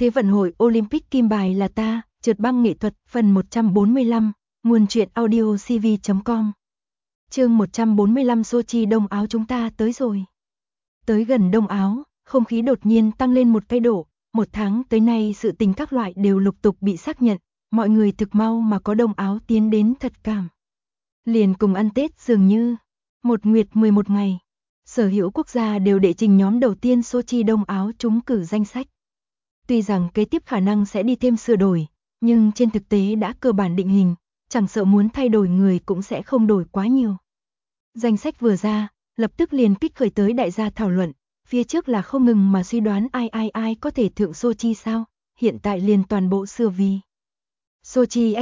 Thế vận hội Olympic kim bài là ta, trượt băng nghệ thuật, phần 145, nguồn truyện audio cv.com. Chương 145 Sochi Đông Áo chúng ta tới rồi. Tới gần Đông Áo, không khí đột nhiên tăng lên một cái độ, một tháng tới nay sự tình các loại đều lục tục bị xác nhận, mọi người thực mau mà có Đông Áo tiến đến thật cảm. Liền cùng ăn Tết dường như, một nguyệt 11 ngày, sở hữu quốc gia đều đệ trình nhóm đầu tiên Sochi Đông Áo trúng cử danh sách. Tuy rằng kế tiếp khả năng sẽ đi thêm sửa đổi, nhưng trên thực tế đã cơ bản định hình, chẳng sợ muốn thay đổi người cũng sẽ không đổi quá nhiều. Danh sách vừa ra, lập tức liền kích khởi tới đại gia thảo luận, phía trước là không ngừng mà suy đoán ai có thể thượng Sochi sao, hiện tại liền toàn bộ sửa vì Sochi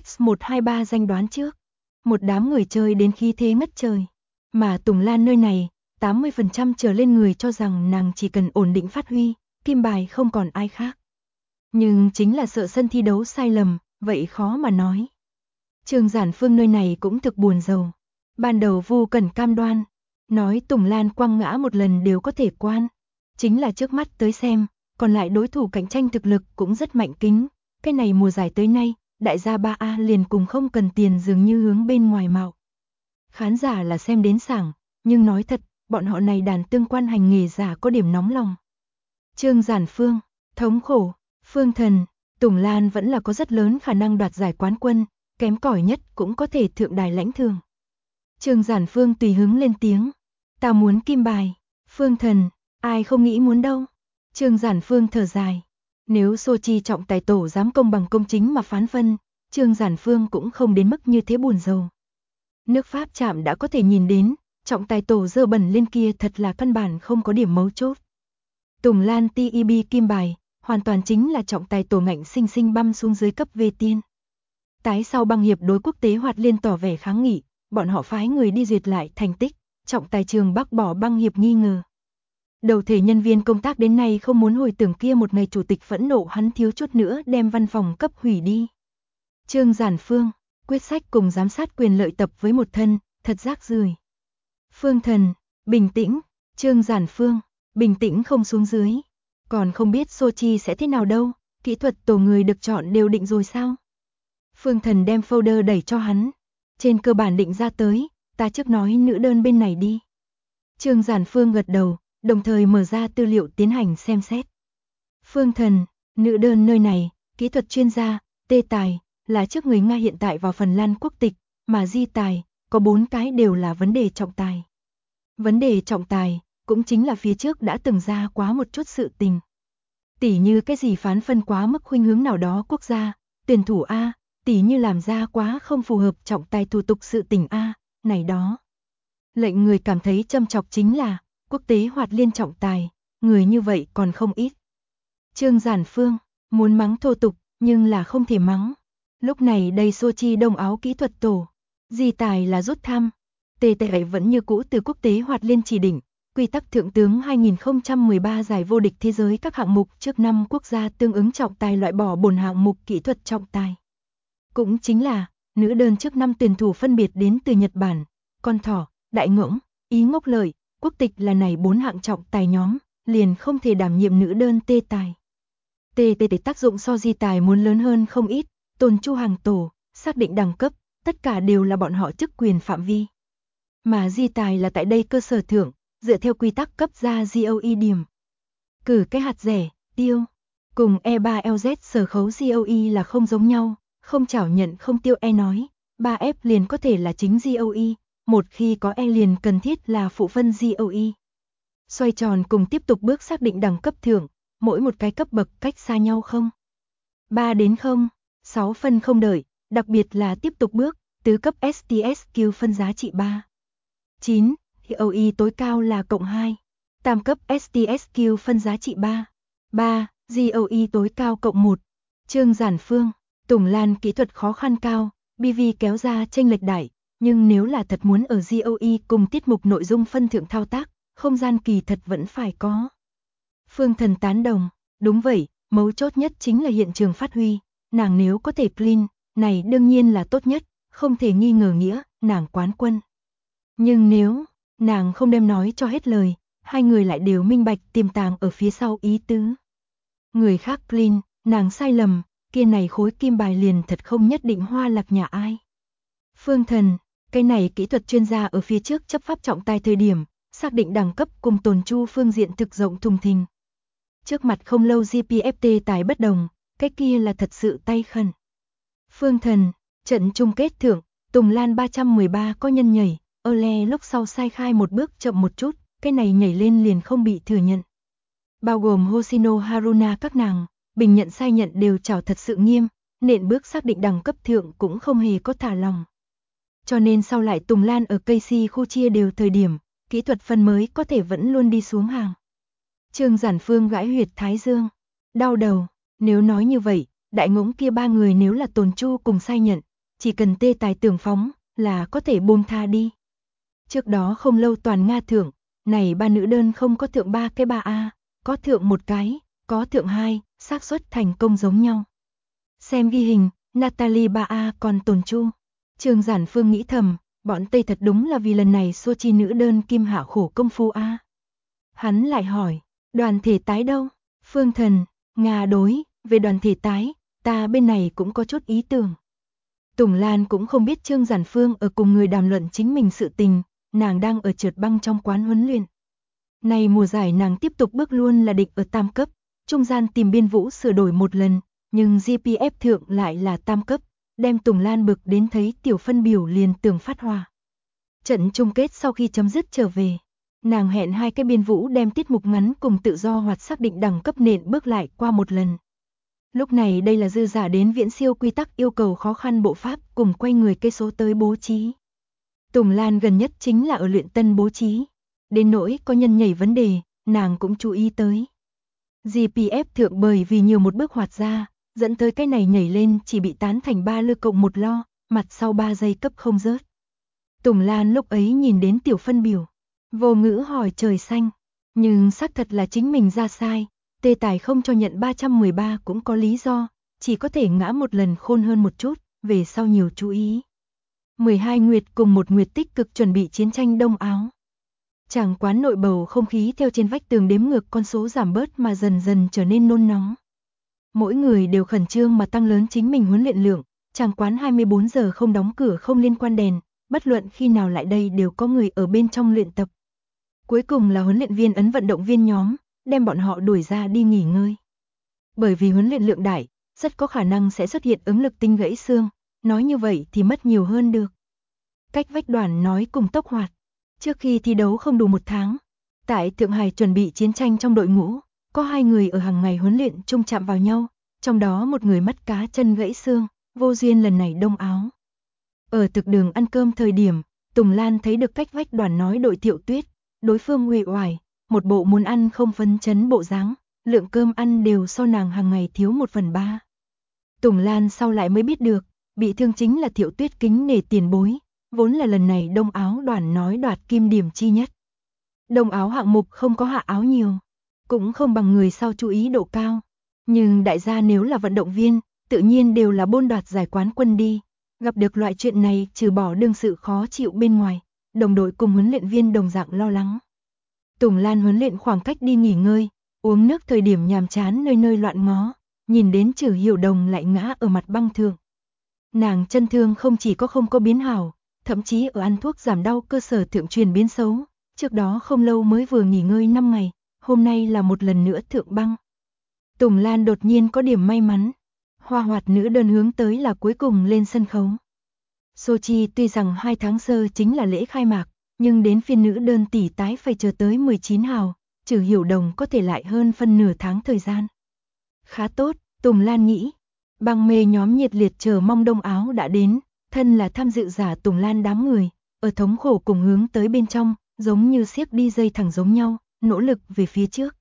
XX123 danh đoán trước. Một đám người chơi đến khí thế ngất trời, mà Tùng Lan nơi này, 80% trở lên người cho rằng nàng chỉ cần ổn định phát huy, kim bài không còn ai khác. Nhưng chính là sợ sân thi đấu sai lầm, vậy khó mà nói. Trương Giản Phương nơi này cũng thực buồn rầu. Ban đầu Vu Cẩn cam đoan, nói Tùng Lan quăng ngã một lần đều có thể quan. Chính là trước mắt tới xem, còn lại đối thủ cạnh tranh thực lực cũng rất mạnh kính. Cái này mùa giải tới nay, đại gia 3A liền cùng không cần tiền dường như hướng bên ngoài mạo. Khán giả là xem đến sảng, nhưng nói thật, bọn họ này đàn tương quan hành nghề giả có điểm nóng lòng. Trương Giản Phương, thống khổ, Phương Thần, Tùng Lan vẫn là có rất lớn khả năng đoạt giải quán quân, kém cỏi nhất cũng có thể thượng đài lãnh thưởng. Trương Giản Phương tùy hứng lên tiếng, ta muốn kim bài. Phương Thần, ai không nghĩ muốn đâu. Trương Giản Phương thở dài, nếu Sochi trọng tài tổ dám công bằng công chính mà phán phân, Trương Giản Phương cũng không đến mức như thế buồn rầu. Nước Pháp chạm đã có thể nhìn đến, trọng tài tổ dơ bẩn lên kia thật là căn bản không có điểm mấu chốt. Tùng Lan TEB kim bài, hoàn toàn chính là trọng tài tổ ngạnh sinh sinh băm xuống dưới cấp về tiên. Tái sau băng hiệp đối quốc tế hoạt liên tỏ vẻ kháng nghị, bọn họ phái người đi duyệt lại thành tích, trọng tài trường bác bỏ băng hiệp nghi ngờ. Đầu thể nhân viên công tác đến nay không muốn hồi tưởng kia một ngày chủ tịch phẫn nộ hắn thiếu chút nữa đem văn phòng cấp hủy đi. Trương Giản Phương, quyết sách cùng giám sát quyền lợi tập với một thân, thật rác rưởi. Phương Thần, bình tĩnh. Trương Giản Phương, bình tĩnh không xuống dưới. Còn không biết Sochi sẽ thế nào đâu, kỹ thuật tổ người được chọn đều định rồi sao? Phương Thần đem folder đẩy cho hắn. Trên cơ bản định ra tới, ta trước nói nữ đơn bên này đi. Trương Giản Phương gật đầu, đồng thời mở ra tư liệu tiến hành xem xét. Phương Thần, nữ đơn nơi này, kỹ thuật chuyên gia, Tê Tài, là trước người Nga hiện tại vào Phần Lan quốc tịch, mà Di Tài, có 4 cái đều là vấn đề trọng tài. Vấn đề trọng tài, cũng chính là phía trước đã từng ra quá một chút sự tình. Tỉ như cái gì phán phân quá mức khuynh hướng nào đó quốc gia, tuyển thủ A, tỉ như làm ra quá không phù hợp trọng tài thủ tục sự tình A, này đó. Lệnh người cảm thấy châm chọc chính là, quốc tế hoạt liên trọng tài, người như vậy còn không ít. Trương Giản Phương, muốn mắng thô tục, nhưng là không thể mắng. Lúc này đây Sochi Đông Áo kỹ thuật tổ, Di Tài là rút thăm. Tê Tệ vẫn như cũ từ quốc tế hoạt liên chỉ định, quy tắc thượng tướng 2013 giải vô địch thế giới các hạng mục trước 5 quốc gia tương ứng trọng tài loại bỏ bổn hạng mục kỹ thuật trọng tài. Cũng chính là, nữ đơn trước 5 tuyển thủ phân biệt đến từ Nhật Bản, Con Thỏ, Đại Ngỗng, Ý Ngốc Lợi, quốc tịch là này 4 hạng trọng tài nhóm, liền không thể đảm nhiệm nữ đơn Tê Tài. Tê tác dụng so Di Tài muốn lớn hơn không ít, Tôn Chu hàng tổ, xác định đẳng cấp, tất cả đều là bọn họ chức quyền phạm vi. Mà Di Tài là tại đây cơ sở thưởng, dựa theo quy tắc cấp ra GOE điểm. Cử cái hạt rẻ, tiêu, cùng E3LZ sở khấu GOE là không giống nhau, không chảo nhận không tiêu E nói, 3F liền có thể là chính GOE, một khi có E liền cần thiết là phụ phân GOE. Xoay tròn cùng tiếp tục bước xác định đẳng cấp thưởng, mỗi một cái cấp bậc cách xa nhau không? 3 đến 0, 6 phân không đợi, đặc biệt là tiếp tục bước, tứ cấp STSQ phân giá trị 3. 9, GOE tối cao là cộng 2. Tam cấp STSQ phân giá trị 3. 3, GOE tối cao cộng 1. Trương Giản Phương, Tùng Lan kỹ thuật khó khăn cao, BV kéo ra chênh lệch đại, nhưng nếu là thật muốn ở GOE cùng tiết mục nội dung phân thượng thao tác, không gian kỳ thật vẫn phải có. Phương Thần tán đồng, đúng vậy, mấu chốt nhất chính là hiện trường phát huy, nàng nếu có thể clean, này đương nhiên là tốt nhất, không thể nghi ngờ nghĩa, nàng quán quân. Nhưng nếu, nàng không đem nói cho hết lời, hai người lại đều minh bạch tiềm tàng ở phía sau ý tứ. Người khác clean, nàng sai lầm, kia này khối kim bài liền thật không nhất định hoa lạc nhà ai. Phương Thần, cái này kỹ thuật chuyên gia ở phía trước chấp pháp trọng tài thời điểm, xác định đẳng cấp cùng tồn chu phương diện thực rộng thùng thình. Trước mặt không lâu GPFT tài bất đồng, cái kia là thật sự tay khẩn. Phương Thần, trận chung kết thưởng, Tùng Lan 313 có nhân nhảy, Ole lúc sau sai khai một bước chậm một chút, cái này nhảy lên liền không bị thừa nhận. Bao gồm Hoshino Haruna các nàng, bình nhận sai nhận đều chào thật sự nghiêm, nện bước xác định đẳng cấp thượng cũng không hề có thả lòng. Cho nên sau lại Tùng Lan ở Casey khu chia đều thời điểm, kỹ thuật phần mới có thể vẫn luôn đi xuống hàng. Trương Giản Phương gãi huyệt thái dương, đau đầu, nếu nói như vậy, đại ngỗng kia ba người nếu là tồn chu cùng sai nhận, chỉ cần tê tài tưởng phóng, là có thể buông tha đi. Trước đó không lâu toàn Nga thượng, này ba nữ đơn không có thượng 3 cái 3A, có thượng một cái, có thượng 2, xác suất thành công giống nhau. Xem ghi hình, Natalie 3A còn tồn chu. Trương Giản Phương nghĩ thầm, bọn Tây thật đúng là vì lần này Sochi nữ đơn kim hạ khổ công phu a. Hắn lại hỏi, đoàn thể tái đâu? Phương Thần, Nga đối, về đoàn thể tái, ta bên này cũng có chút ý tưởng. Tùng Lan cũng không biết Trương Giản Phương ở cùng người đàm luận chính mình sự tình, nàng đang ở trượt băng trong quán huấn luyện. Này mùa giải nàng tiếp tục bước luôn là địch ở tam cấp, trung gian tìm biên vũ sửa đổi một lần, nhưng GPF thượng lại là tam cấp, đem Tùng Lan bực đến thấy tiểu phân biểu liền tưởng phát hỏa. Trận chung kết sau khi chấm dứt trở về, nàng hẹn hai cái biên vũ đem tiết mục ngắn cùng tự do hoạt xác định đẳng cấp nện bước lại qua một lần. Lúc này đây là dư giả đến viễn siêu quy tắc yêu cầu khó khăn bộ pháp cùng quay người cây số tới bố trí. Tùng Lan gần nhất chính là ở luyện tân bố trí. Đến nỗi có nhân nhảy vấn đề, nàng cũng chú ý tới. GPF thượng bởi vì nhiều một bước hoạt ra, dẫn tới cái này nhảy lên chỉ bị tán thành 3 lư cộng một lo, mặt sau 3 giây cấp không rớt. Tùng Lan lúc ấy nhìn đến tiểu phân biểu, vô ngữ hỏi trời xanh, nhưng xác thật là chính mình ra sai, tê tài không cho nhận 313 cũng có lý do, chỉ có thể ngã một lần khôn hơn một chút, về sau nhiều chú ý. 12 nguyệt cùng một nguyệt tích cực chuẩn bị chiến tranh Đông Áo. Chàng quán nội bầu không khí theo trên vách tường đếm ngược con số giảm bớt mà dần dần trở nên nôn nóng. Mỗi người đều khẩn trương mà tăng lớn chính mình huấn luyện lượng, chàng quán 24 giờ không đóng cửa không liên quan đèn, bất luận khi nào lại đây đều có người ở bên trong luyện tập. Cuối cùng là huấn luyện viên ấn vận động viên nhóm, đem bọn họ đuổi ra đi nghỉ ngơi. Bởi vì huấn luyện lượng đại, rất có khả năng sẽ xuất hiện ứng lực tinh gãy xương, nói như vậy thì mất nhiều hơn được. Cách vách Đoàn nói cùng Tốc Hoạt. Trước khi thi đấu không đủ một tháng, tại Thượng Hải chuẩn bị chiến tranh trong đội ngũ, có 2 người ở hàng ngày huấn luyện chung chạm vào nhau, trong đó một người mắt cá chân gãy xương, vô duyên lần này Đông Áo. Ở thực đường ăn cơm thời điểm, Tùng Lan thấy được cách vách Đoàn nói đội Thiệu Tuyết, đối phương uể oải, một bộ muốn ăn không phấn chấn bộ dáng, lượng cơm ăn đều so nàng hàng ngày thiếu 1/3. Tùng Lan sau lại mới biết được, bị thương chính là Thiệu Tuyết kính nể tiền bối, vốn là lần này Đông Áo Đoàn nói đoạt kim điểm chi nhất. Đông Áo hạng mục không có hạ áo nhiều, cũng không bằng người sau chú ý độ cao, nhưng đại gia nếu là vận động viên, tự nhiên đều là bôn đoạt giải quán quân đi, gặp được loại chuyện này trừ bỏ đương sự khó chịu bên ngoài, đồng đội cùng huấn luyện viên đồng dạng lo lắng. Tùng Lan huấn luyện khoảng cách đi nghỉ ngơi, uống nước thời điểm nhàm chán nơi nơi loạn ngó, nhìn đến Trử Hiểu Đồng lại ngã ở mặt băng thượng. Nàng chân thương không chỉ có không có biến hảo, thậm chí ở ăn thuốc giảm đau cơ sở thượng truyền biến xấu, trước đó không lâu mới vừa nghỉ ngơi 5 ngày, hôm nay là một lần nữa thượng băng. Tùng Lan đột nhiên có điểm may mắn, hoa hoạt nữ đơn hướng tới là cuối cùng lên sân khấu. Sochi tuy rằng 2 tháng sơ chính là lễ khai mạc, nhưng đến phiên nữ đơn tỷ tái phải chờ tới 19 hào, Trử Hiểu Đồng có thể lại hơn phân nửa tháng thời gian. Khá tốt, Tùng Lan nghĩ. Băng mê nhóm nhiệt liệt chờ mong Đông Áo đã đến, thân là tham dự giả Tùng Lan đám người, ở thống khổ cùng hướng tới bên trong, giống như siếc đi dây thẳng giống nhau, nỗ lực về phía trước.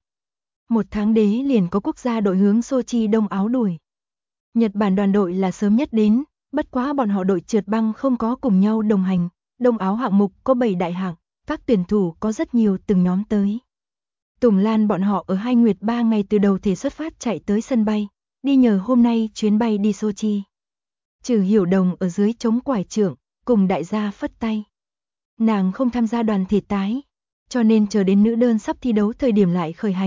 1 tháng đế liền có quốc gia đội hướng Sochi Đông Áo đuổi. Nhật Bản đoàn đội là sớm nhất đến, bất quá bọn họ đội trượt băng không có cùng nhau đồng hành, Đông Áo hạng mục có 7 đại hạng, các tuyển thủ có rất nhiều từng nhóm tới. Tùng Lan bọn họ ở 2 nguyệt 3 ngày từ đầu thể xuất phát chạy tới sân bay, đi nhờ hôm nay chuyến bay đi Sochi. Trử Hiểu Đồng ở dưới chống quải trưởng, cùng đại gia phất tay. Nàng không tham gia đoàn thể tái, cho nên chờ đến nữ đơn sắp thi đấu thời điểm lại khởi hành,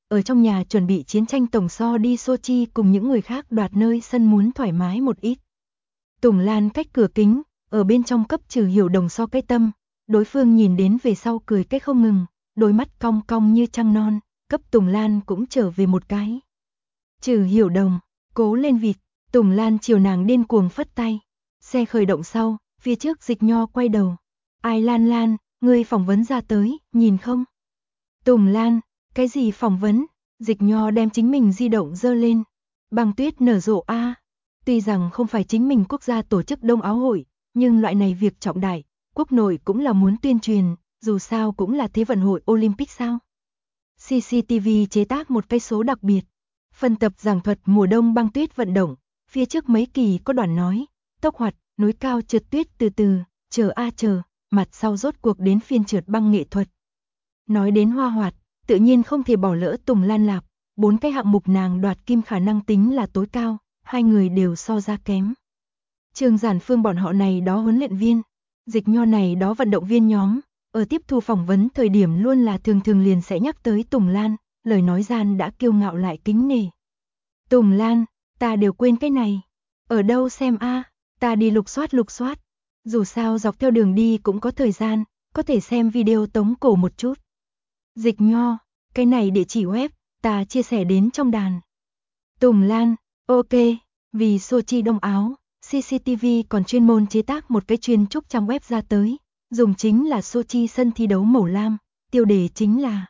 ở trong nhà chuẩn bị chiến tranh tổng so đi Sochi cùng những người khác đoạt nơi sân muốn thoải mái một ít. Tùng Lan cách cửa kính, ở bên trong cấp Trừ Hiểu Đồng so cái tâm, đối phương nhìn đến về sau cười cái không ngừng, đôi mắt cong cong như trăng non, cấp Tùng Lan cũng trở về một cái. Trừ Hiểu Đồng, cố lên vịt, Tùng Lan chiều nàng điên cuồng phất tay. Xe khởi động sau, phía trước Dịch Nho quay đầu. Ai Lan Lan, ngươi phỏng vấn ra tới, nhìn không? Tùng Lan, cái gì phỏng vấn? Dịch Nho đem chính mình di động giơ lên. Băng tuyết nở rộ a. Tuy rằng không phải chính mình quốc gia tổ chức Đông Áo hội, nhưng loại này việc trọng đại, quốc nội cũng là muốn tuyên truyền, dù sao cũng là Thế vận hội Olympic sao. CCTV chế tác một cái số đặc biệt. Phần tập giảng thuật mùa đông băng tuyết vận động, phía trước mấy kỳ có đoạn nói, tốc hoạt, núi cao trượt tuyết từ từ, chờ a chờ, mặt sau rốt cuộc đến phiên trượt băng nghệ thuật. Nói đến hoa hoạt, tự nhiên không thể bỏ lỡ Tùng Lan Lạp, 4 cái hạng mục nàng đoạt kim khả năng tính là tối cao, hai người đều so ra kém. Trương Giản Phương bọn họ này đó huấn luyện viên, Dịch Nho này đó vận động viên nhóm, ở tiếp thu phỏng vấn thời điểm luôn là thường thường liền sẽ nhắc tới Tùng Lan, lời nói gian đã kiêu ngạo lại kính nể. Tùng Lan, ta đều quên cái này. Ở đâu xem a, ta đi lục soát. Dù sao dọc theo đường đi cũng có thời gian, có thể xem video tống cổ một chút. Dịch Nho, cái này địa chỉ web, ta chia sẻ đến trong đàn. Tùng Lan, ok, vì Sochi Đông Áo, CCTV còn chuyên môn chế tác một cái chuyên trúc trang web ra tới, dùng chính là Sochi sân thi đấu màu lam, tiêu đề chính là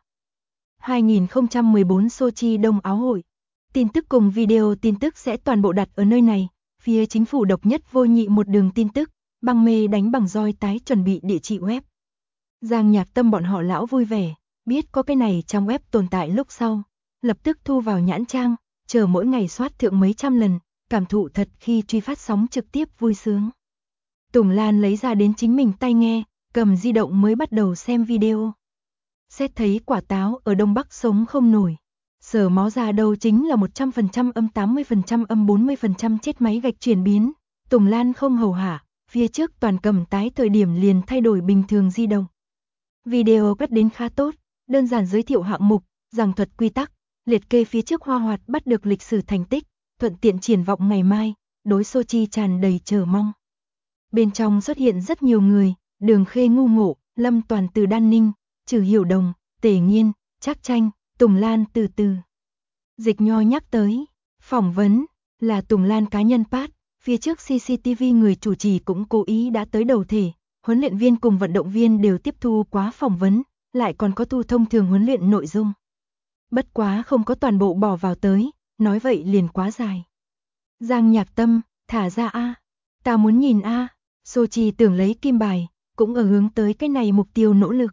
2014 Sochi Đông Áo hội. Tin tức cùng video tin tức sẽ toàn bộ đặt ở nơi này, phía chính phủ độc nhất vô nhị một đường tin tức, băng mê đánh bằng roi tái chuẩn bị địa chỉ web. Giang Nhạc Tâm bọn họ lão vui vẻ, biết có cái này trang web tồn tại lúc sau, lập tức thu vào nhãn trang, chờ mỗi ngày soát thượng mấy trăm lần, cảm thụ thật khi truy phát sóng trực tiếp vui sướng. Tùng Lan lấy ra đến chính mình tai nghe, cầm di động mới bắt đầu xem video. Xét thấy quả táo ở Đông Bắc sống không nổi. Sở máu ra đâu chính là 100% âm 80% âm 40% chết máy gạch chuyển biến. Tùng Lan không hầu hạ, phía trước toàn cầm tái thời điểm liền thay đổi bình thường di động. Video cắt đến khá tốt, đơn giản giới thiệu hạng mục, giảng thuật quy tắc, liệt kê phía trước hoa hoạt bắt được lịch sử thành tích, thuận tiện triển vọng ngày mai, đối Sochi tràn đầy chờ mong. Bên trong xuất hiện rất nhiều người, Đường Khê ngu ngộ, Lâm Toàn từ Đan Ninh, Trừ Hiểu Đồng, Tề Nghiên, Trác Tranh, Tùng Lan từ từ. Dịch Nho nhắc tới, phỏng vấn, là Tùng Lan cá nhân part, phía trước CCTV người chủ trì cũng cố ý đã tới đầu thể, huấn luyện viên cùng vận động viên đều tiếp thu quá phỏng vấn, lại còn có thu thông thường huấn luyện nội dung. Bất quá không có toàn bộ bỏ vào tới, nói vậy liền quá dài. Giang Nhạc Tâm, thả ra a, ta muốn nhìn a, Sochi tưởng lấy kim bài, cũng ở hướng tới cái này mục tiêu nỗ lực.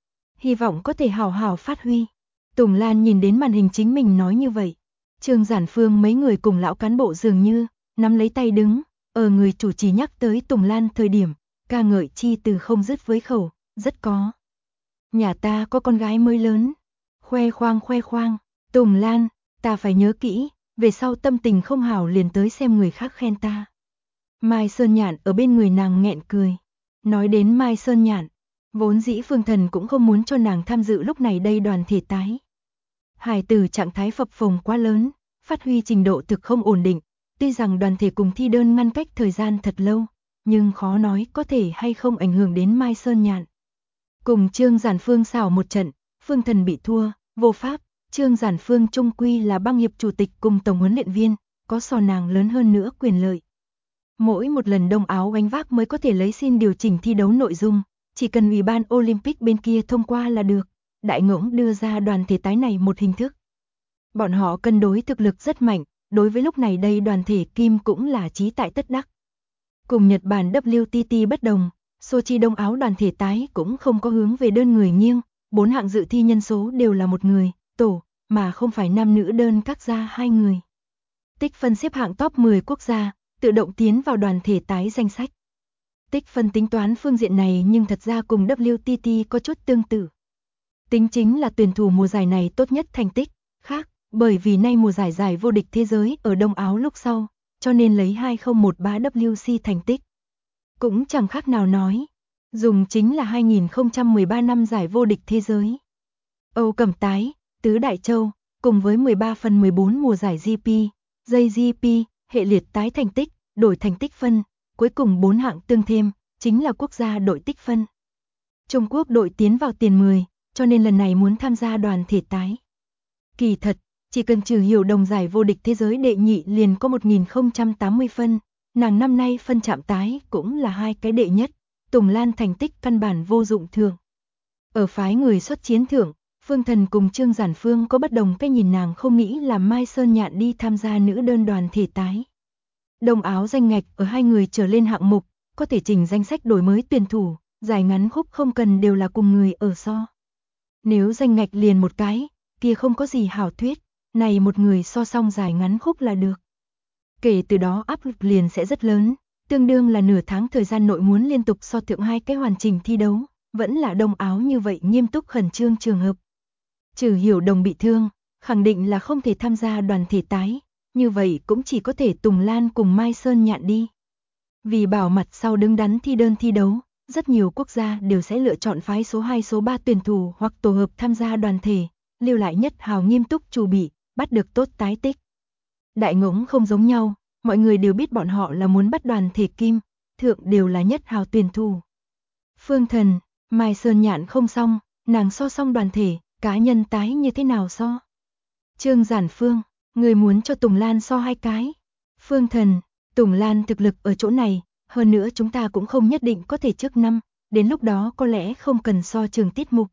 Hy vọng có thể hào hào phát huy. Tùng Lan nhìn đến màn hình chính mình nói như vậy. Trương Giản Phương mấy người cùng lão cán bộ dường như, nắm lấy tay đứng, ở người chủ trì nhắc tới Tùng Lan thời điểm, ca ngợi chi từ không dứt với khẩu, rất có. Nhà ta có con gái mới lớn. Khoe khoang, Tùng Lan, ta phải nhớ kỹ, về sau tâm tình không hảo liền tới xem người khác khen ta. Mai Sơn Nhạn ở bên người nàng nghẹn cười. Nói đến Mai Sơn Nhạn, vốn dĩ Phương Thần cũng không muốn cho nàng tham dự lúc này đây đoàn thể tái. Hải tử trạng thái phập phồng quá lớn, phát huy trình độ thực không ổn định, tuy rằng đoàn thể cùng thi đơn ngăn cách thời gian thật lâu, nhưng khó nói có thể hay không ảnh hưởng đến Mai Sơn Nhạn. Cùng Trương Giản Phương xảo một trận, Phương Thần bị thua, vô pháp, Trương Giản Phương trung quy là băng hiệp chủ tịch cùng tổng huấn luyện viên, có so nàng lớn hơn nữa quyền lợi. Mỗi một lần Đông Áo gánh vác mới có thể lấy xin điều chỉnh thi đấu nội dung, chỉ cần Ủy ban Olympic bên kia thông qua là được. Đại ngỗng đưa ra đoàn thể tái này một hình thức. Bọn họ cân đối thực lực rất mạnh, đối với lúc này đây đoàn thể kim cũng là chí tại tất đắc. Cùng Nhật Bản WTT bất đồng, Sochi Đông Áo đoàn thể tái cũng không có hướng về đơn người nghiêng, 4 hạng dự thi nhân số đều là một người, tổ, mà không phải nam nữ đơn các gia 2 người. Tích phân xếp hạng top 10 quốc gia, tự động tiến vào đoàn thể tái danh sách. Tích phân tính toán phương diện này nhưng thật ra cùng WTT có chút tương tự. Tính chính là tuyển thủ mùa giải này tốt nhất thành tích, khác, bởi vì nay mùa giải vô địch thế giới ở Đông Áo lúc sau, cho nên lấy 2013 WC thành tích. Cũng chẳng khác nào nói, dùng chính là 2013 năm giải vô địch thế giới. Âu Cẩm Tái, Tứ Đại Châu, cùng với 13/14 mùa giải GP, JGP, hệ liệt tái thành tích, đổi thành tích phân, cuối cùng 4 hạng tương thêm, chính là quốc gia đội tích phân. Trung Quốc đội tiến vào tiền 10, cho nên lần này muốn tham gia đoàn thể tái. Kỳ thật, chỉ cần trừ Hiểu Đồng giải vô địch thế giới đệ nhị liền có 1080 phân, nàng năm nay phân chạm tái cũng là 2 cái đệ nhất, Tùng Lan thành tích căn bản vô dụng thường. Ở phái người xuất chiến thưởng, Phương Thần cùng Trương Giản Phương có bất đồng cái nhìn, nàng không nghĩ là Mai Sơn Nhạn đi tham gia nữ đơn đoàn thể tái. Đồng áo danh ngạch ở 2 người trở lên hạng mục, có thể chỉnh danh sách đổi mới tuyển thủ, giải ngắn khúc không cần đều là cùng người ở so. Nếu danh ngạch liền một cái, kia không có gì hảo thuyết, này một người so xong giải ngắn khúc là được. Kể từ đó áp lực liền sẽ rất lớn, tương đương là nửa tháng thời gian nội muốn liên tục so thượng 2 cái hoàn chỉnh thi đấu, vẫn là đông áo như vậy nghiêm túc khẩn trương trường hợp. Trừ Hiểu Đồng bị thương, khẳng định là không thể tham gia đoàn thể tái, như vậy cũng chỉ có thể Tùng Lan cùng Mai Sơn Nhạn đi. Vì bảo mặt sau đứng đắn thi đơn thi đấu, rất nhiều quốc gia đều sẽ lựa chọn phái số 2 số 3 tuyển thủ hoặc tổ hợp tham gia đoàn thể, lưu lại nhất hào nghiêm túc chủ bị, bắt được tốt tái tích. Đại Ngỗng không giống nhau, mọi người đều biết bọn họ là muốn bắt đoàn thể kim, thượng đều là nhất hào tuyển thủ. Phương Thần, Mai Sơn Nhạn không xong, nàng so xong đoàn thể, cá nhân tái như thế nào so? Trương Giản Phương, người muốn cho Tùng Lan so 2 cái. Phương Thần, Tùng Lan thực lực ở chỗ này, hơn nữa chúng ta cũng không nhất định có thể trước năm, đến lúc đó có lẽ không cần so trường tiết mục.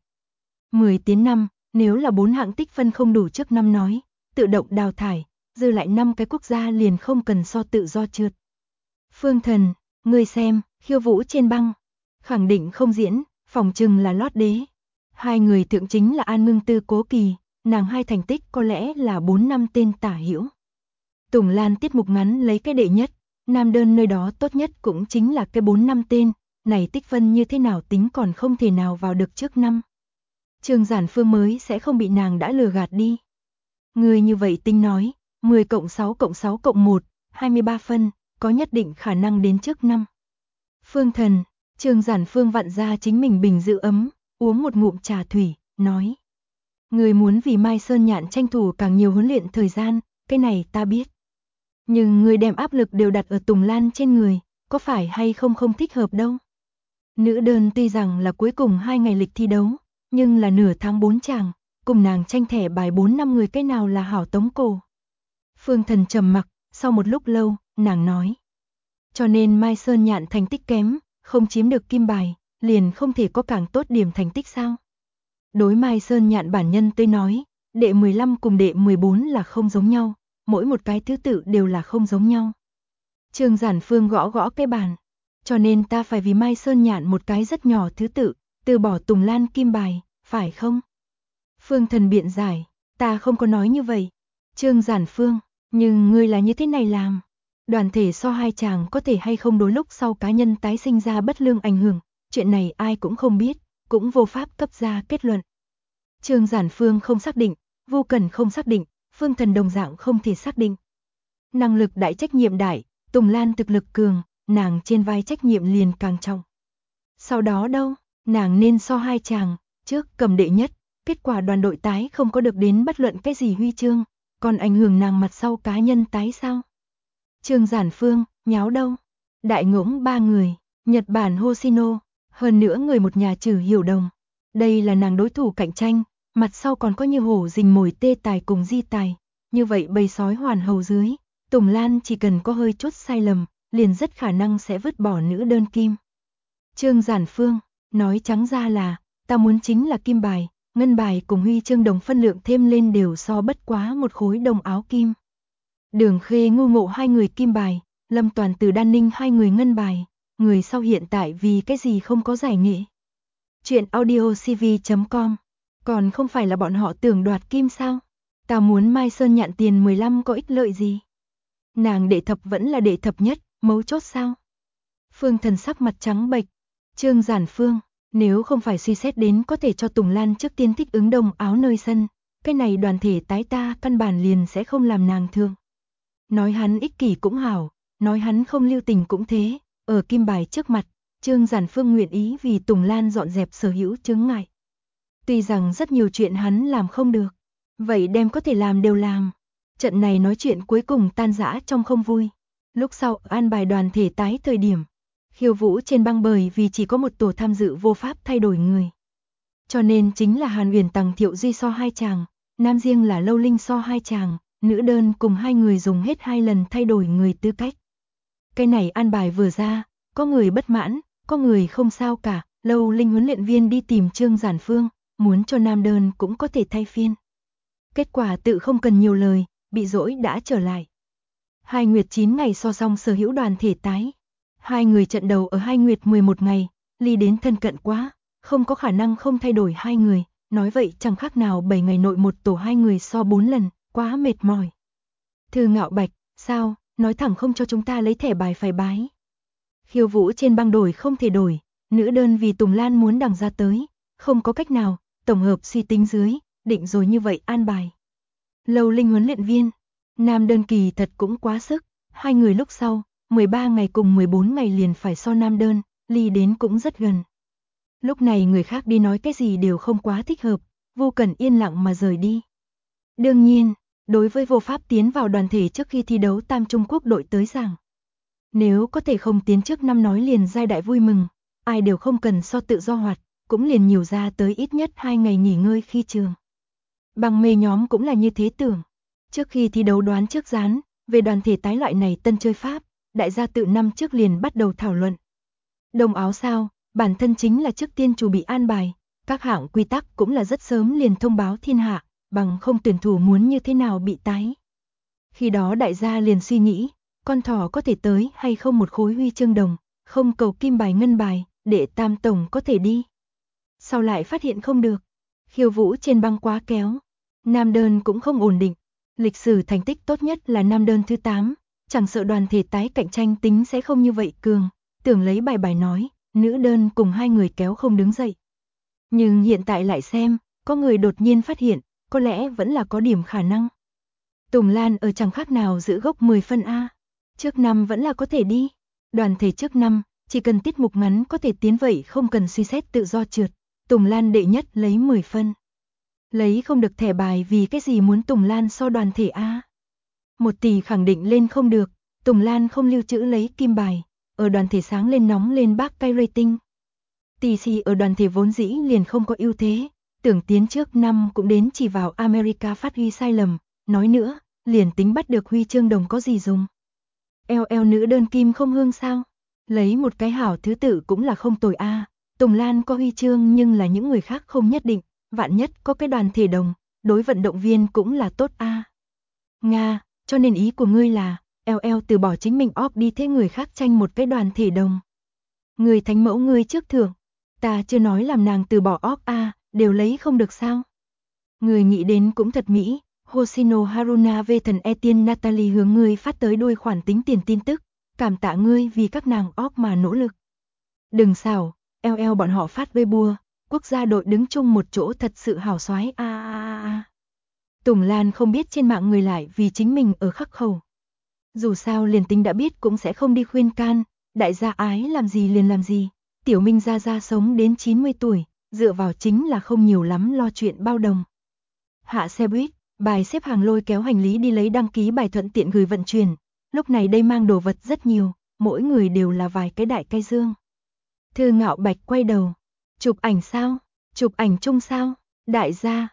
10 tiến 5, nếu là 4 hạng tích phân không đủ trước năm nói, tự động đào thải, dư lại 5 cái quốc gia liền không cần so tự do trượt. Phương Thần, ngươi xem, khiêu vũ trên băng, khẳng định không diễn, phòng chừng là lót đế. 2 người thượng chính là An Ngưng Tư Cố Kỳ, nàng 2 thành tích có lẽ là 4 năm tên tả hữu. Tùng Lan tiết mục ngắn lấy cái đệ nhất, nam đơn nơi đó tốt nhất cũng chính là cái 4 năm tên, này tích phân như thế nào tính còn không thể nào vào được trước năm. Trương Giản Phương mới sẽ không bị nàng đã lừa gạt đi. Người như vậy tính nói, 10 cộng 6 cộng 6 cộng 1, 23 phân, có nhất định khả năng đến trước năm. Phương Thần, Trương Giản Phương vặn ra chính mình bình giữ ấm, uống một ngụm trà thủy, nói. Người muốn vì Mai Sơn Nhạn tranh thủ càng nhiều huấn luyện thời gian, cái này ta biết. Nhưng người đem áp lực đều đặt ở Tùng Lan trên người, có phải hay không không thích hợp đâu. Nữ đơn tuy rằng là cuối cùng 2 ngày lịch thi đấu, nhưng là nửa tháng 4 chàng, cùng nàng tranh thẻ bài 4 năm người cái nào là hảo tống cổ. Phương Thần trầm mặc, sau một lúc lâu, nàng nói. Cho nên Mai Sơn Nhạn thành tích kém, không chiếm được kim bài, liền không thể có càng tốt điểm thành tích sao. Đối Mai Sơn Nhạn bản nhân tôi nói, đệ 15 cùng đệ 14 là không giống nhau, mỗi một cái thứ tự đều là không giống nhau. Trương Giản Phương gõ gõ cái bàn, cho nên ta phải vì Mai Sơn Nhạn một cái rất nhỏ thứ tự, từ bỏ Tùng Lan kim bài, phải không? Phương Thần biện giải, ta không có nói như vậy. Trương Giản Phương, nhưng ngươi là như thế này làm. Đoàn thể so 2 chàng có thể hay không đối lúc sau cá nhân tái sinh ra bất lương ảnh hưởng, chuyện này ai cũng không biết, cũng vô pháp cấp ra kết luận. Trương Giản Phương không xác định, Vô Cần không xác định, Phương Thần đồng dạng không thể xác định. Năng lực đại trách nhiệm đại, Tùng Lan thực lực cường, nàng trên vai trách nhiệm liền càng trọng. Sau đó đâu, nàng nên so 2 chàng, trước cầm đệ nhất, kết quả đoàn đội tái không có được đến bất luận cái gì huy chương, còn ảnh hưởng nàng mặt sau cá nhân tái sao? Trương Giản Phương, nháo đâu? Đại Ngỗng 3 người, Nhật Bản Hoshino, hơn nữa người một nhà Trừ Hiểu Đồng. Đây là nàng đối thủ cạnh tranh, mặt sau còn có Như Hổ rình mồi Tê Tài cùng Di Tài, như vậy bầy sói hoàn hầu dưới, Tùng Lan chỉ cần có hơi chút sai lầm, liền rất khả năng sẽ vứt bỏ nữ đơn kim. Trương Giản Phương, nói trắng ra là, ta muốn chính là kim bài, ngân bài cùng huy chương đồng phân lượng thêm lên đều so bất quá một khối đồng áo kim. Đường Khê Ngu Ngộ 2 người kim bài, Lâm Toàn Từ Đan Ninh 2 người ngân bài, người sau hiện tại vì cái gì không có giải nghệ. Chuyện audiocv.com, còn không phải là bọn họ tưởng đoạt kim sao? Ta muốn Mai Sơn Nhạn tiền 15 có ích lợi gì? Nàng đệ thập vẫn là đệ thập nhất, mấu chốt sao? Phương Thần sắc mặt trắng bệch. Trương Giản Phương, nếu không phải suy xét đến có thể cho Tùng Lan trước tiên thích ứng đồng áo nơi sân, cái này đoàn thể tái ta căn bản liền sẽ không làm nàng thương. Nói hắn ích kỷ cũng hảo, nói hắn không lưu tình cũng thế, ở kim bài trước mặt, Trương Giản Phương nguyện ý vì Tùng Lan dọn dẹp sở hữu chướng ngại. Tuy rằng rất nhiều chuyện hắn làm không được, Vậy đem có thể làm đều làm. Trận này nói chuyện cuối cùng tan rã trong không vui. Lúc sau an bài đoàn thể tái thời điểm. Khiêu vũ trên băng bởi vì chỉ có một tổ tham dự vô pháp thay đổi người. Cho nên chính là Hàn Uyển Tằng Thiệu Duy so 2 chàng, nam riêng là Lâu Linh so 2 chàng, nữ đơn cùng 2 người dùng hết 2 lần thay đổi người tư cách. Cái này an bài vừa ra, có người bất mãn, có người không sao cả, Lâu Linh huấn luyện viên đi tìm Trương Giản Phương, muốn cho nam đơn cũng có thể thay phiên. Kết quả tự không cần nhiều lời, bị dỗi đã trở lại. 2 nguyệt 9 ngày so xong sở hữu đoàn thể tái. 2 người trận đầu ở 2 nguyệt 11 ngày, ly đến thân cận quá, không có khả năng không thay đổi 2 người, nói vậy chẳng khác nào 7 ngày nội một tổ 2 người so 4 lần, quá mệt mỏi. Thư Ngạo Bạch, sao, nói thẳng không cho chúng ta lấy thẻ bài phải bái. Khiêu vũ trên băng đổi không thể đổi, nữ đơn vì Tùng Lan muốn đằng ra tới, không có cách nào, tổng hợp suy tính dưới, định rồi như vậy an bài. Lâu Linh huấn luyện viên, nam đơn kỳ thật cũng quá sức, 2 người lúc sau, 13 ngày cùng 14 ngày liền phải so nam đơn, ly đến cũng rất gần. Lúc này người khác đi nói cái gì đều không quá thích hợp, Vô Cần yên lặng mà rời đi. Đương nhiên, đối với vô pháp tiến vào đoàn thể trước khi thi đấu Tam Trung Quốc đội tới giảng. Nếu có thể không tiến trước năm nói liền giai đại vui mừng, ai đều không cần so tự do hoạt, cũng liền nhiều ra tới ít nhất 2 ngày nghỉ ngơi khi trường. Bằng mê nhóm cũng là như thế tưởng. Trước khi thi đấu đoán trước dán, về đoàn thể tái loại này tân chơi pháp, đại gia tự năm trước liền bắt đầu thảo luận. Đồng áo sao, bản thân chính là trước tiên chủ bị an bài, các hạng quy tắc cũng là rất sớm liền thông báo thiên hạ, bằng không tuyển thủ muốn như thế nào bị tái. Khi đó đại gia liền suy nghĩ, con thỏ có thể tới hay không một khối huy chương đồng, không cầu kim bài ngân bài, để Tam tổng có thể đi. Sau lại phát hiện không được, khiêu vũ trên băng quá kéo, nam đơn cũng không ổn định, lịch sử thành tích tốt nhất là nam đơn thứ 8, chẳng sợ đoàn thể tái cạnh tranh tính sẽ không như vậy cường, tưởng lấy bài nói, nữ đơn cùng 2 người kéo không đứng dậy. Nhưng hiện tại lại xem, có người đột nhiên phát hiện, có lẽ vẫn là có điểm khả năng. Tùng Lan ở chẳng khác nào giữ gốc 10 phân A, trước năm vẫn là có thể đi, đoàn thể trước năm, chỉ cần tiết mục ngắn có thể tiến vậy không cần suy xét tự do trượt, Tùng Lan đệ nhất lấy 10 phân. Lấy không được thẻ bài vì cái gì muốn Tùng Lan so đoàn thể A. 1 tỷ khẳng định lên không được, Tùng Lan không lưu trữ lấy kim bài, ở đoàn thể sáng lên nóng lên bác cái rating. Tỷ xì ở đoàn thể vốn dĩ liền không có ưu thế, tưởng tiến trước năm cũng đến chỉ vào America phát huy sai lầm, nói nữa, liền tính bắt được huy chương đồng có gì dùng. LL nữ đơn kim không hương sao, lấy một cái hảo thứ tự cũng là không tồi A, Tùng Lan có huy chương nhưng là những người khác không nhất định, vạn nhất có cái đoàn thể đồng, đối vận động viên cũng là tốt A. Nga, cho nên ý của ngươi là, LL từ bỏ chính mình org đi thế người khác tranh một cái đoàn thể đồng. Người thánh mẫu ngươi trước thưởng, ta chưa nói làm nàng từ bỏ org A, đều lấy không được sao. Người nghĩ đến cũng thật mỹ, Hoshino Haruna về thần Etienne Natalie hướng ngươi phát tới đuôi khoản tính tiền tin tức, cảm tạ ngươi vì các nàng org mà nỗ lực. Đừng xảo, LL bọn họ phát Weibo, quốc gia đội đứng chung một chỗ thật sự hào xoái a. Tùng Lan không biết trên mạng người lại vì chính mình ở khắc khẩu. Dù sao liền tính đã biết cũng sẽ không đi khuyên can, đại gia ái làm gì liền làm gì, Tiểu Minh gia sống đến 90 tuổi, dựa vào chính là không nhiều lắm lo chuyện bao đồng. Hạ xe buýt, bài xếp hàng lôi kéo hành lý đi lấy đăng ký bài thuận tiện gửi vận chuyển, lúc này đây mang đồ vật rất nhiều, mỗi người đều là vài cái đại cây dương. Thư Ngạo Bạch quay đầu, chụp ảnh sao, chụp ảnh chung sao, đại gia,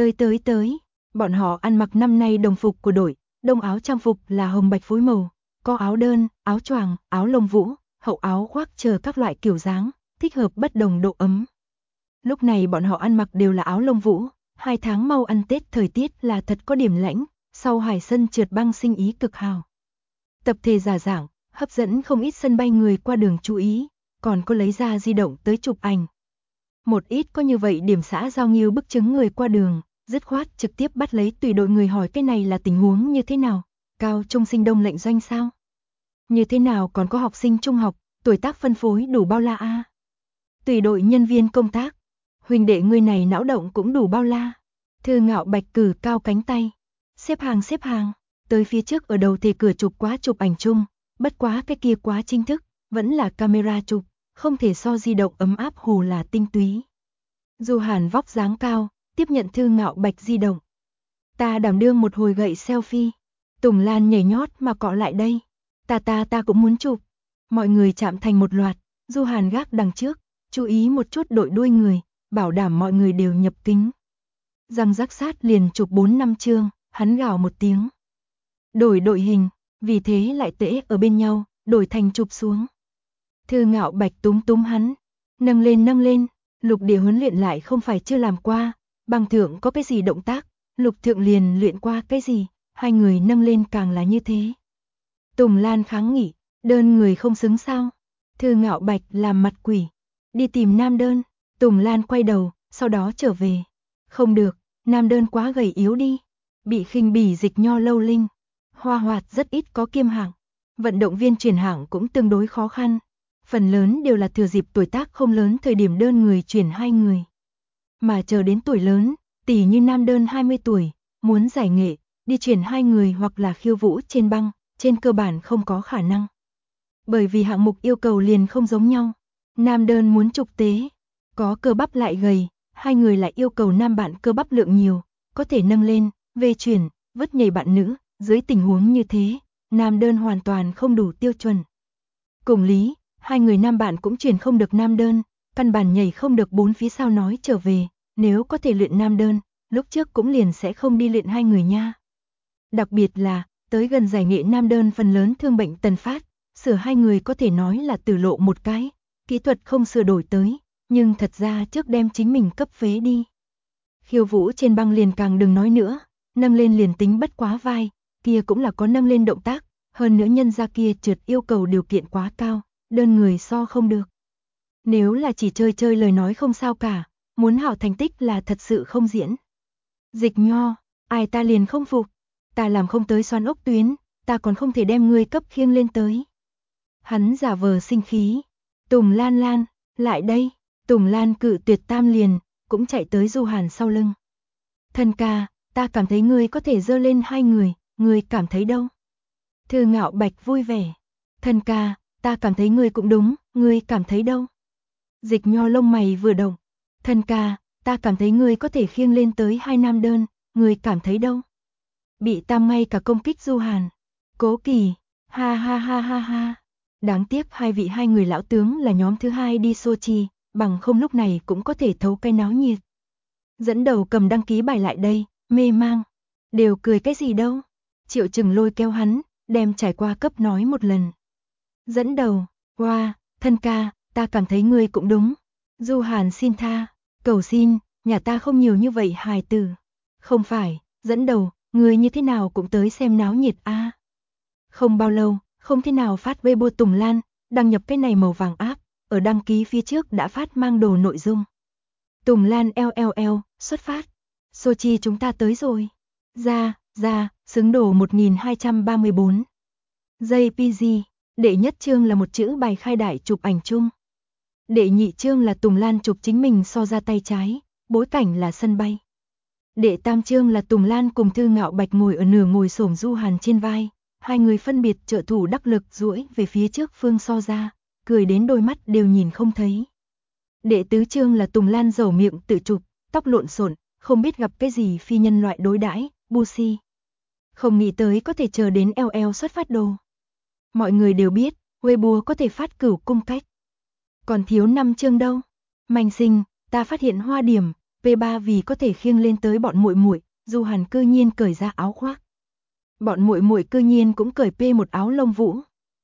tới. Bọn họ ăn mặc năm nay đồng phục của đội, đông áo trang phục là hồng bạch phối màu, có áo đơn, áo choàng, áo lông vũ, hậu áo khoác chờ các loại kiểu dáng, thích hợp bất đồng độ ấm. Lúc này bọn họ ăn mặc đều là áo lông vũ, 2 tháng mau ăn Tết thời tiết là thật có điểm lạnh, sau hải sân trượt băng sinh ý cực hào. Tập thể giả dạng, hấp dẫn không ít sân bay người qua đường chú ý, còn có lấy ra di động tới chụp ảnh. Một ít có như vậy điểm xã giao nghiêu bức chứng người qua đường, dứt khoát trực tiếp bắt lấy tùy đội người hỏi cái này là tình huống như thế nào, cao trung sinh đông lệnh doanh sao? Như thế nào còn có học sinh trung học, tuổi tác phân phối đủ bao la a? Tùy đội nhân viên công tác, huynh đệ người này não động cũng đủ bao la. Thư Ngạo Bạch cử cao cánh tay, xếp hàng, tới phía trước ở đầu thì cửa chụp ảnh chung, bất quá cái kia quá chính thức, vẫn là camera chụp, không thể so di động ấm áp hù là tinh túy. Du Hàn vóc dáng cao, tiếp nhận Thư Ngạo Bạch di động. Ta đảm đương một hồi gậy selfie. Tùng Lan nhảy nhót mà cọ lại đây. Ta cũng muốn chụp. Mọi người chạm thành một loạt, Du Hàn gác đằng trước, chú ý một chút đội đuôi người, bảo đảm mọi người đều nhập kính. Răng rắc sát liền chụp 4-5 chương, hắn gào một tiếng. Đổi đội hình, vì thế lại tễ ở bên nhau, đổi thành chụp xuống. Thư Ngạo Bạch túm túm hắn, nâng lên, Lục Địa huấn luyện lại không phải chưa làm qua, Băng Thượng có cái gì động tác, Lục Thượng liền luyện qua cái gì, hai người nâng lên càng là như thế. Tùng Lan kháng nghị, đơn người không xứng sao? Thư Ngạo Bạch làm mặt quỷ, đi tìm nam đơn. Tùng Lan quay đầu, sau đó trở về. Không được, nam đơn quá gầy yếu đi. Bị khinh bỉ Dịch Nho Lâu Linh. Hoa Hoạt rất ít có kiêm hạng. Vận động viên chuyển hạng cũng tương đối khó khăn. Phần lớn đều là thừa dịp tuổi tác không lớn thời điểm đơn người chuyển hai người. Mà chờ đến tuổi lớn, tỷ như nam đơn 20 tuổi, muốn giải nghệ, đi chuyển hai người hoặc là khiêu vũ trên băng, trên cơ bản không có khả năng. Bởi vì hạng mục yêu cầu liền không giống nhau. Nam đơn muốn trục tế, có cơ bắp lại gầy, hai người lại yêu cầu nam bạn cơ bắp lượng nhiều, có thể nâng lên, về chuyển, vất nhảy bạn nữ, dưới tình huống như thế, nam đơn hoàn toàn không đủ tiêu chuẩn. Cùng lý, hai người nam bạn cũng chuyển không được nam đơn, căn bản nhảy không được 4 phía sau nói trở về, nếu có thể luyện nam đơn, lúc trước cũng liền sẽ không đi luyện hai người nha. Đặc biệt là, tới gần giải nghệ nam đơn phần lớn thương bệnh tần phát, sửa hai người có thể nói là tử lộ một cái, kỹ thuật không sửa đổi tới, nhưng thật ra trước đem chính mình cấp phế đi. Khiêu vũ trên băng liền càng đừng nói nữa, nâng lên liền tính bất quá vai, kia cũng là có nâng lên động tác, hơn nữa nhân ra kia trượt yêu cầu điều kiện quá cao, đơn người so không được. Nếu là chỉ chơi chơi lời nói không sao cả, muốn hảo thành tích là thật sự không diễn. Dịch Nho, ai ta liền không phục, ta làm không tới xoắn ốc tuyến, ta còn không thể đem ngươi cấp khiêng lên tới. Hắn giả vờ sinh khí. Tùng Lan, lại đây. Tùng Lan cự tuyệt tam liền, cũng chạy tới Du Hàn sau lưng. Thân ca, ta cảm thấy ngươi có thể dơ lên hai người, ngươi cảm thấy đâu? Thư Ngạo Bạch vui vẻ. Thân ca, ta cảm thấy ngươi cũng đúng, ngươi cảm thấy đâu? Dịch Nho lông mày vừa động. Thân ca, ta cảm thấy ngươi có thể khiêng lên tới hai nam đơn, ngươi cảm thấy đâu? Bị tam ngay cả công kích Du Hàn. Cố Kỳ, ha ha. Đáng tiếc hai người lão tướng là nhóm thứ hai đi Sochi, bằng không lúc này cũng có thể thấu cái náo nhiệt. Dẫn đầu cầm đăng ký bài lại đây, mê mang. Đều cười cái gì đâu. Triệu Chừng lôi kéo hắn, đem trải qua cấp nói một lần. Dẫn đầu, wow, thân ca, ta cảm thấy ngươi cũng đúng. Du Hàn xin tha, cầu xin, nhà ta không nhiều như vậy hài tử. Không phải, dẫn đầu, ngươi như thế nào cũng tới xem náo nhiệt a. Không bao lâu, không thế nào phát Weibo Tùng Lan, đăng nhập cái này màu vàng app, ở đăng ký phía trước đã phát mang đồ nội dung. Tùng Lan LLL, xuất phát. Sochi chúng ta tới rồi. Ra, xứng đồ 1234. JPG, đệ nhất chương là một chữ bài khai đại chụp ảnh chung. Đệ nhị chương là Tùng Lan chụp chính mình so ra tay trái, bối cảnh là sân bay. Đệ tam chương là Tùng Lan cùng Thư Ngạo Bạch ngồi ở nửa ngồi xổm Du Hàn trên vai, hai người phân biệt trợ thủ đắc lực duỗi về phía trước phương so ra, cười đến đôi mắt đều nhìn không thấy. Đệ tứ chương là Tùng Lan dầu miệng tự chụp, tóc lộn xộn, không biết gặp cái gì phi nhân loại đối đãi, Busi. Không nghĩ tới có thể chờ đến LL xuất phát đồ. Mọi người đều biết, Weibo có thể phát cửu cung cách. Còn thiếu 5 chương đâu. Manh Sinh, ta phát hiện hoa điểm, P3 vì có thể khiêng lên tới bọn muội muội, Du Hàn cư nhiên cởi ra áo khoác. Bọn muội muội cư nhiên cũng cởi một áo lông vũ.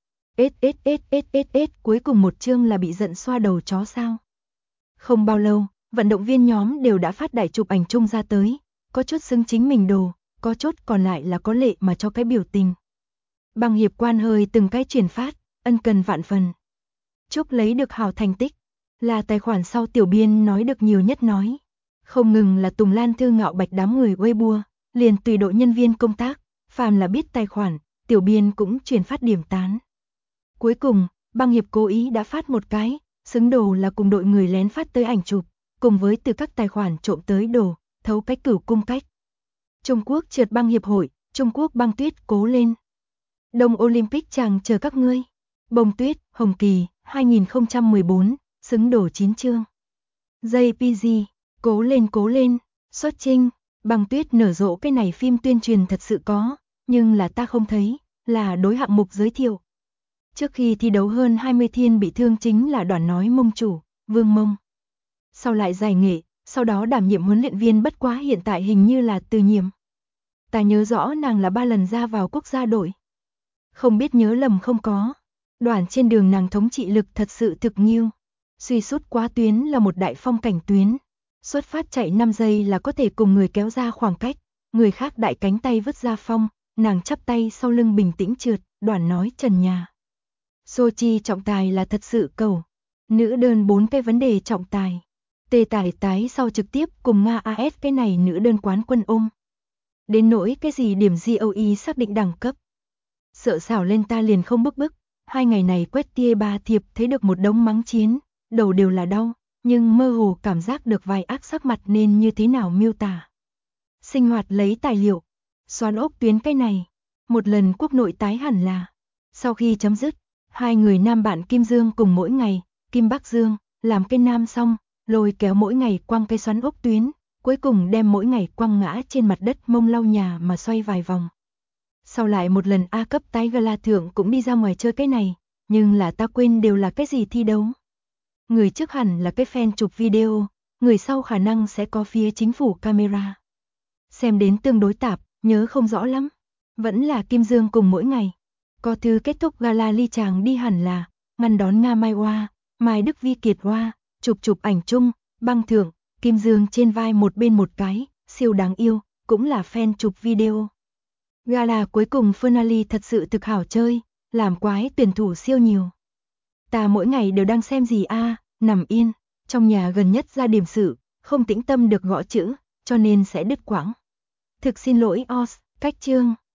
Cuối cùng một chương là bị giận xoa đầu chó sao. Không bao lâu, vận động viên nhóm đều đã phát đại chụp ảnh chung ra tới, có chút xứng chính mình đồ, có chút còn lại là có lệ mà cho cái biểu tình. Băng hiệp quan hơi từng cái chuyển phát, ân cần vạn phần. Chúc lấy được hảo thành tích, là tài khoản sau tiểu biên nói được nhiều nhất nói. Không ngừng là Tùng Lan Thư Ngạo Bạch đám người Weibo, liền tùy đội nhân viên công tác, phàm là biết tài khoản, tiểu biên cũng truyền phát điểm tán. Cuối cùng, băng hiệp cố ý đã phát một cái, xứng đồ là cùng đội người lén phát tới ảnh chụp, cùng với từ các tài khoản trộm tới đồ, thấu cái cửu cung cách. Trung Quốc trượt băng hiệp hội, Trung Quốc băng tuyết cố lên. Đông Olympic chàng chờ các ngươi. Bông tuyết, Hồng Kỳ, 2014, xứng đồ 9 chương. JPG, cố lên, xuất chinh. Băng tuyết nở rộ cái này phim tuyên truyền thật sự có, nhưng là ta không thấy, là đối hạng mục giới thiệu. Trước khi thi đấu hơn 20 thiên bị thương chính là Đoàn nói Mông chủ, Vương Mông. Sau lại giải nghệ, sau đó đảm nhiệm huấn luyện viên, bất quá hiện tại hình như là từ nhiệm. Ta nhớ rõ nàng là 3 lần ra vào quốc gia đội. Không biết nhớ lầm không có. Đoàn trên đường nàng thống trị lực thật sự thực nghiêu. Suy sút quá tuyến là một đại phong cảnh tuyến. Xuất phát chạy 5 giây là có thể cùng người kéo ra khoảng cách. Người khác đại cánh tay vứt ra phong, nàng chắp tay sau lưng bình tĩnh trượt, Đoàn nói trần nhà. Sochi trọng tài là thật sự cầu. Nữ đơn 4 cái vấn đề trọng tài. Tê tài tái sau trực tiếp cùng Nga AS cái này nữ đơn quán quân ôm. Đến nỗi cái gì điểm GOE xác định đẳng cấp. Sợ xảo lên ta liền không bức. 2 ngày này quét tia 3 thiệp thấy được một đống mắng chiến, đầu đều là đau, nhưng mơ hồ cảm giác được vài ác sắc mặt nên như thế nào miêu tả. Sinh hoạt lấy tài liệu, xoắn ốc tuyến cái này, một lần quốc nội tái hẳn là. Sau khi chấm dứt, 2 người nam bạn Kim Dương cùng mỗi ngày, Kim Bắc Dương, làm cây nam xong, lôi kéo mỗi ngày quăng cây xoắn ốc tuyến, cuối cùng đem mỗi ngày quăng ngã trên mặt đất mông lau nhà mà xoay vài vòng. Sau lại một lần A cấp tái gala thượng cũng đi ra ngoài chơi cái này, nhưng là ta quên đều là cái gì thi đấu. Người trước hẳn là cái fan chụp video, người sau khả năng sẽ có phía chính phủ camera. Xem đến tương đối tạp, nhớ không rõ lắm. Vẫn là Kim Dương cùng mỗi ngày. Có thứ kết thúc gala ly chàng đi hẳn là, ngăn đón Nga Mai Hoa, Mai Đức Vi Kiệt Hoa, chụp ảnh chung, băng thưởng, Kim Dương trên vai một bên một cái, siêu đáng yêu, cũng là fan chụp video. Gala cuối cùng finale thật sự thực hảo chơi, làm quái tuyển thủ siêu nhiều. Ta mỗi ngày đều đang xem gì nằm yên, trong nhà gần nhất ra điểm sự, không tĩnh tâm được gõ chữ, cho nên sẽ đứt quãng. Thực xin lỗi Oz, cách chương.